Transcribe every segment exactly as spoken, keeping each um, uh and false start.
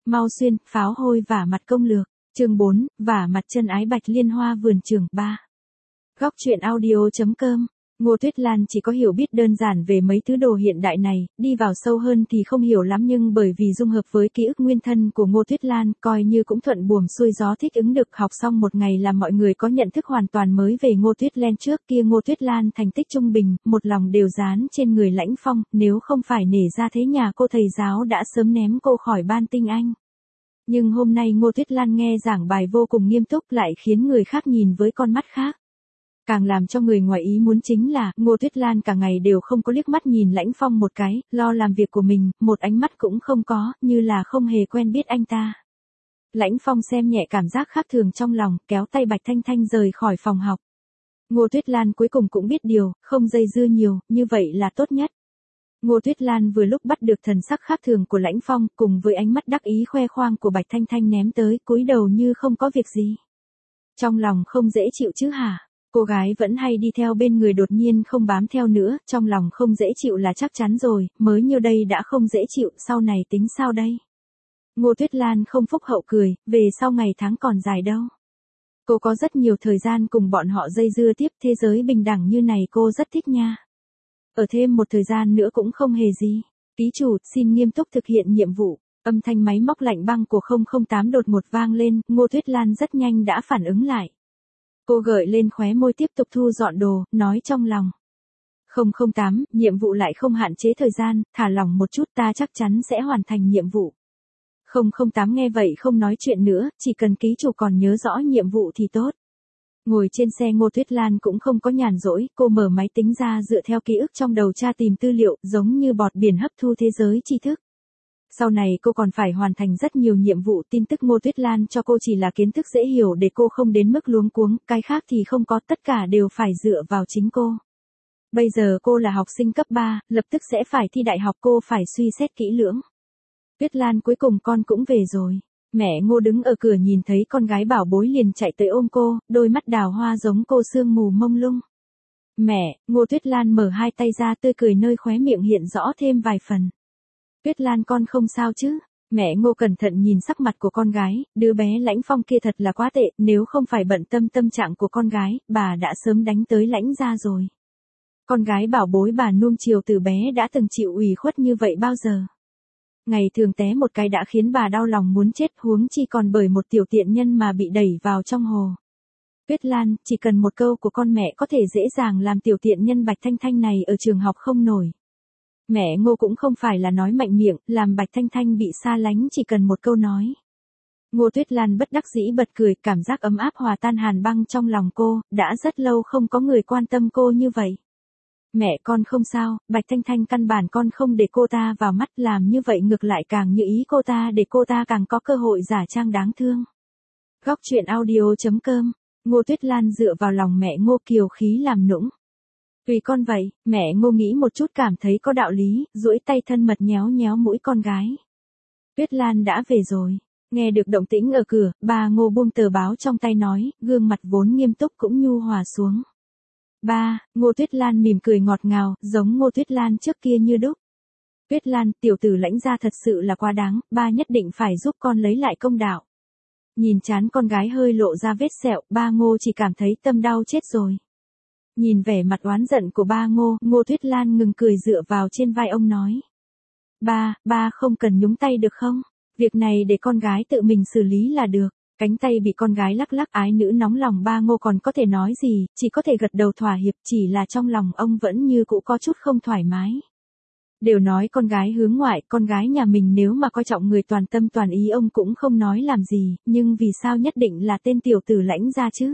Mau xuyên, pháo hôi vả mặt công lược. Chương bốn, vả mặt chân ái Bạch Liên Hoa vườn trường ba. Góc truyện audio.com. Ngô Tuyết Lan chỉ có hiểu biết đơn giản về mấy thứ đồ hiện đại này, đi vào sâu hơn thì không hiểu lắm, nhưng bởi vì dung hợp với ký ức nguyên thân của Ngô Tuyết Lan, coi như cũng thuận buồm xuôi gió thích ứng được. Học xong một ngày là mọi người có nhận thức hoàn toàn mới về Ngô Tuyết Lan. Trước kia Ngô Tuyết Lan thành tích trung bình, một lòng đều dán trên người Lãnh Phong, nếu không phải nể ra thế nhà cô thầy giáo đã sớm ném cô khỏi ban tinh anh. Nhưng hôm nay Ngô Tuyết Lan nghe giảng bài vô cùng nghiêm túc, lại khiến người khác nhìn với con mắt khác. Càng làm cho người ngoài ý muốn chính là, Ngô Tuyết Lan cả ngày đều không có liếc mắt nhìn Lãnh Phong một cái, lo làm việc của mình, một ánh mắt cũng không có, như là không hề quen biết anh ta. Lãnh Phong xem nhẹ cảm giác khác thường trong lòng, kéo tay Bạch Thanh Thanh rời khỏi phòng học. Ngô Tuyết Lan cuối cùng cũng biết điều, không dây dưa nhiều, như vậy là tốt nhất. Ngô Tuyết Lan vừa lúc bắt được thần sắc khác thường của Lãnh Phong, cùng với ánh mắt đắc ý khoe khoang của Bạch Thanh Thanh ném tới, cúi đầu như không có việc gì. Trong lòng không dễ chịu chứ hả? Cô gái vẫn hay đi theo bên người đột nhiên không bám theo nữa, trong lòng không dễ chịu là chắc chắn rồi, mới nhiêu đây đã không dễ chịu, sau này tính sao đây? Ngô Tuyết Lan không phúc hậu cười, về sau ngày tháng còn dài đâu. Cô có rất nhiều thời gian cùng bọn họ dây dưa tiếp, thế giới bình đẳng như này cô rất thích nha. Ở thêm một thời gian nữa cũng không hề gì. Ký chủ, xin nghiêm túc thực hiện nhiệm vụ. Âm thanh máy móc lạnh băng của không không tám đột ngột vang lên, Ngô Tuyết Lan rất nhanh đã phản ứng lại. Cô gợi lên khóe môi tiếp tục thu dọn đồ, nói trong lòng. không không tám, nhiệm vụ lại không hạn chế thời gian, thả lỏng một chút, ta chắc chắn sẽ hoàn thành nhiệm vụ. không không tám nghe vậy không nói chuyện nữa, chỉ cần ký chủ còn nhớ rõ nhiệm vụ thì tốt. Ngồi trên xe Ngô Tuyết Lan cũng không có nhàn rỗi, cô mở máy tính ra dựa theo ký ức trong đầu tra tìm tư liệu, giống như bọt biển hấp thu thế giới tri thức. Sau này cô còn phải hoàn thành rất nhiều nhiệm vụ, tin tức Ngô Tuyết Lan cho cô chỉ là kiến thức dễ hiểu để cô không đến mức luống cuống, cái khác thì không có, tất cả đều phải dựa vào chính cô. Bây giờ cô là học sinh cấp ba, lập tức sẽ phải thi đại học, cô phải suy xét kỹ lưỡng. Tuyết Lan cuối cùng con cũng về rồi. Mẹ Ngô đứng ở cửa nhìn thấy con gái bảo bối liền chạy tới ôm cô, đôi mắt đào hoa giống cô sương mù mông lung. Mẹ, Ngô Tuyết Lan mở hai tay ra, tươi cười nơi khóe miệng hiện rõ thêm vài phần. Tuyết Lan con không sao chứ? Mẹ Ngô cẩn thận nhìn sắc mặt của con gái, đứa bé Lãnh Phong kia thật là quá tệ, nếu không phải bận tâm tâm trạng của con gái, bà đã sớm đánh tới Lãnh gia rồi. Con gái bảo bối bà nuông chiều từ bé đã từng chịu ủy khuất như vậy bao giờ? Ngày thường té một cái đã khiến bà đau lòng muốn chết, huống chi còn bởi một tiểu tiện nhân mà bị đẩy vào trong hồ. Tuyết Lan, chỉ cần một câu của con mẹ có thể dễ dàng làm tiểu tiện nhân Bạch Thanh Thanh này ở trường học không nổi. Mẹ Ngô cũng không phải là nói mạnh miệng, làm Bạch Thanh Thanh bị xa lánh chỉ cần một câu nói. Ngô Tuyết Lan bất đắc dĩ bật cười, cảm giác ấm áp hòa tan hàn băng trong lòng cô, đã rất lâu không có người quan tâm cô như vậy. Mẹ con không sao, Bạch Thanh Thanh căn bản con không để cô ta vào mắt, làm như vậy ngược lại càng như ý cô ta, để cô ta càng có cơ hội giả trang đáng thương. Góc truyện audio.com. Ngô Tuyết Lan dựa vào lòng mẹ Ngô kiều khí làm nũng. Tùy con vậy, mẹ Ngô nghĩ một chút cảm thấy có đạo lý, duỗi tay thân mật nhéo nhéo mũi con gái. Tuyết Lan đã về rồi. Nghe được động tĩnh ở cửa, bà Ngô buông tờ báo trong tay nói, gương mặt vốn nghiêm túc cũng nhu hòa xuống. Ba, Ngô Tuyết Lan mỉm cười ngọt ngào, giống Ngô Tuyết Lan trước kia như đúc. Tuyết Lan, tiểu tử Lãnh gia thật sự là quá đáng, ba nhất định phải giúp con lấy lại công đạo. Nhìn trán con gái hơi lộ ra vết sẹo, ba Ngô chỉ cảm thấy tâm đau chết rồi. Nhìn vẻ mặt oán giận của ba Ngô, Ngô Tuyết Lan ngừng cười dựa vào trên vai ông nói. Ba, ba không cần nhúng tay được không? Việc này để con gái tự mình xử lý là được. Cánh tay bị con gái lắc lắc, ái nữ nóng lòng, ba Ngô còn có thể nói gì, chỉ có thể gật đầu thỏa hiệp, chỉ là trong lòng ông vẫn như cũ có chút không thoải mái. Đều nói con gái hướng ngoại, con gái nhà mình nếu mà coi trọng người toàn tâm toàn ý ông cũng không nói làm gì, nhưng vì sao nhất định là tên tiểu tử Lãnh gia chứ?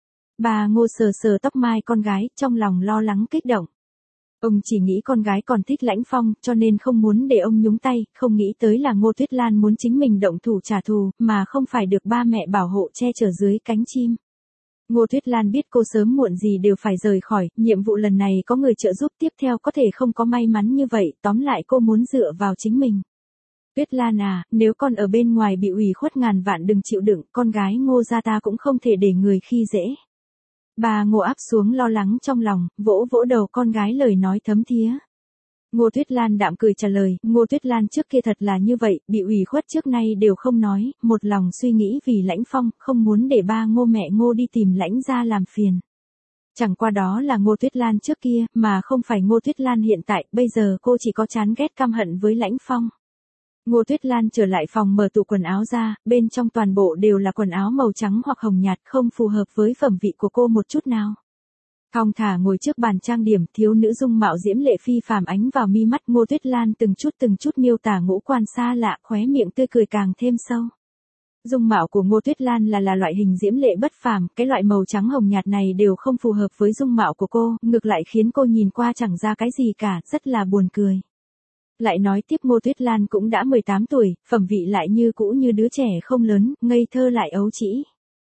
Bà Ngô sờ sờ tóc mai con gái, trong lòng lo lắng kích động. Ông chỉ nghĩ con gái còn thích Lãnh Phong, cho nên không muốn để ông nhúng tay, không nghĩ tới là Ngô Tuyết Lan muốn chính mình động thủ trả thù, mà không phải được ba mẹ bảo hộ che chở dưới cánh chim. Ngô Tuyết Lan biết cô sớm muộn gì đều phải rời khỏi, nhiệm vụ lần này có người trợ giúp, tiếp theo có thể không có may mắn như vậy, tóm lại cô muốn dựa vào chính mình. Tuyết Lan à, nếu con ở bên ngoài bị ủy khuất ngàn vạn đừng chịu đựng, con gái Ngô gia ta cũng không thể để người khi dễ. Bà Ngô áp xuống lo lắng trong lòng, vỗ vỗ đầu con gái lời nói thấm thía. Ngô Tuyết Lan đạm cười trả lời, Ngô Tuyết Lan trước kia thật là như vậy, bị ủy khuất trước nay đều không nói, một lòng suy nghĩ vì Lãnh Phong, không muốn để ba Ngô mẹ Ngô đi tìm Lãnh gia làm phiền. Chẳng qua đó là Ngô Tuyết Lan trước kia, mà không phải Ngô Tuyết Lan hiện tại, bây giờ cô chỉ có chán ghét căm hận với Lãnh Phong. Ngô Tuyết Lan trở lại phòng mở tủ quần áo ra, bên trong toàn bộ đều là quần áo màu trắng hoặc hồng nhạt, không phù hợp với phẩm vị của cô một chút nào. Thong thả ngồi trước bàn trang điểm, thiếu nữ dung mạo diễm lệ phi phàm ánh vào mi mắt Ngô Tuyết Lan từng chút từng chút miêu tả ngũ quan xa lạ, khóe miệng tươi cười càng thêm sâu. Dung mạo của Ngô Tuyết Lan là là loại hình diễm lệ bất phàm, cái loại màu trắng hồng nhạt này đều không phù hợp với dung mạo của cô, ngược lại khiến cô nhìn qua chẳng ra cái gì cả, rất là buồn cười. Lại nói tiếp Ngô Tuyết Lan cũng đã mười tám tuổi, phẩm vị lại như cũ như đứa trẻ không lớn, ngây thơ lại ấu trĩ.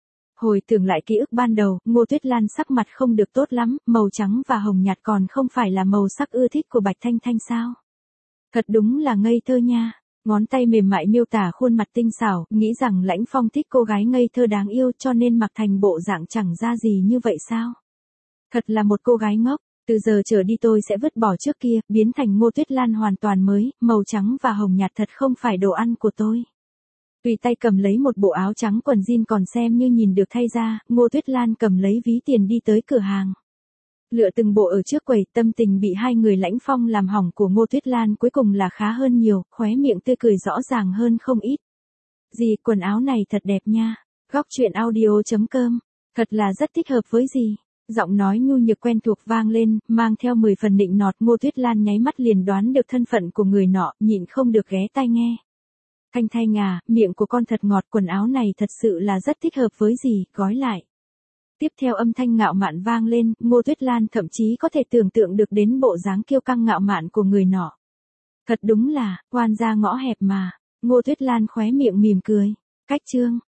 Hồi tưởng lại ký ức ban đầu, Ngô Tuyết Lan sắc mặt không được tốt lắm, màu trắng và hồng nhạt còn không phải là màu sắc ưa thích của Bạch Thanh Thanh sao? Thật đúng là ngây thơ nha. Ngón tay mềm mại miêu tả khuôn mặt tinh xảo, nghĩ rằng Lãnh Phong thích cô gái ngây thơ đáng yêu cho nên mặc thành bộ dạng chẳng ra gì như vậy sao? Thật là một cô gái ngốc, từ giờ trở đi tôi sẽ vứt bỏ trước kia, biến thành Ngô Tuyết Lan hoàn toàn mới, màu trắng và hồng nhạt thật không phải đồ ăn của tôi. Tùy tay cầm lấy một bộ áo trắng quần jean còn xem như nhìn được thay ra, Ngô Tuyết Lan cầm lấy ví tiền đi tới cửa hàng. Lựa từng bộ ở trước quầy, tâm tình bị hai người Lãnh Phong làm hỏng của Ngô Tuyết Lan cuối cùng là khá hơn nhiều, khóe miệng tươi cười rõ ràng hơn không ít. Gì, quần áo này thật đẹp nha. Góc truyện audio chấm com. Thật là rất thích hợp với gì. Giọng nói nhu nhược quen thuộc vang lên, mang theo mười phần nịnh nọt. Ngô Tuyết Lan nháy mắt liền đoán được thân phận của người nọ, nhịn không được ghé tai nghe. Thanh Thanh à, miệng của con thật ngọt, quần áo này thật sự là rất thích hợp với gì, gói lại. Tiếp theo âm thanh ngạo mạn vang lên, Ngô Tuyết Lan thậm chí có thể tưởng tượng được đến bộ dáng kiêu căng ngạo mạn của người nọ. Thật đúng là, quan gia ngõ hẹp mà. Ngô Tuyết Lan khóe miệng mỉm cười. Cách chương.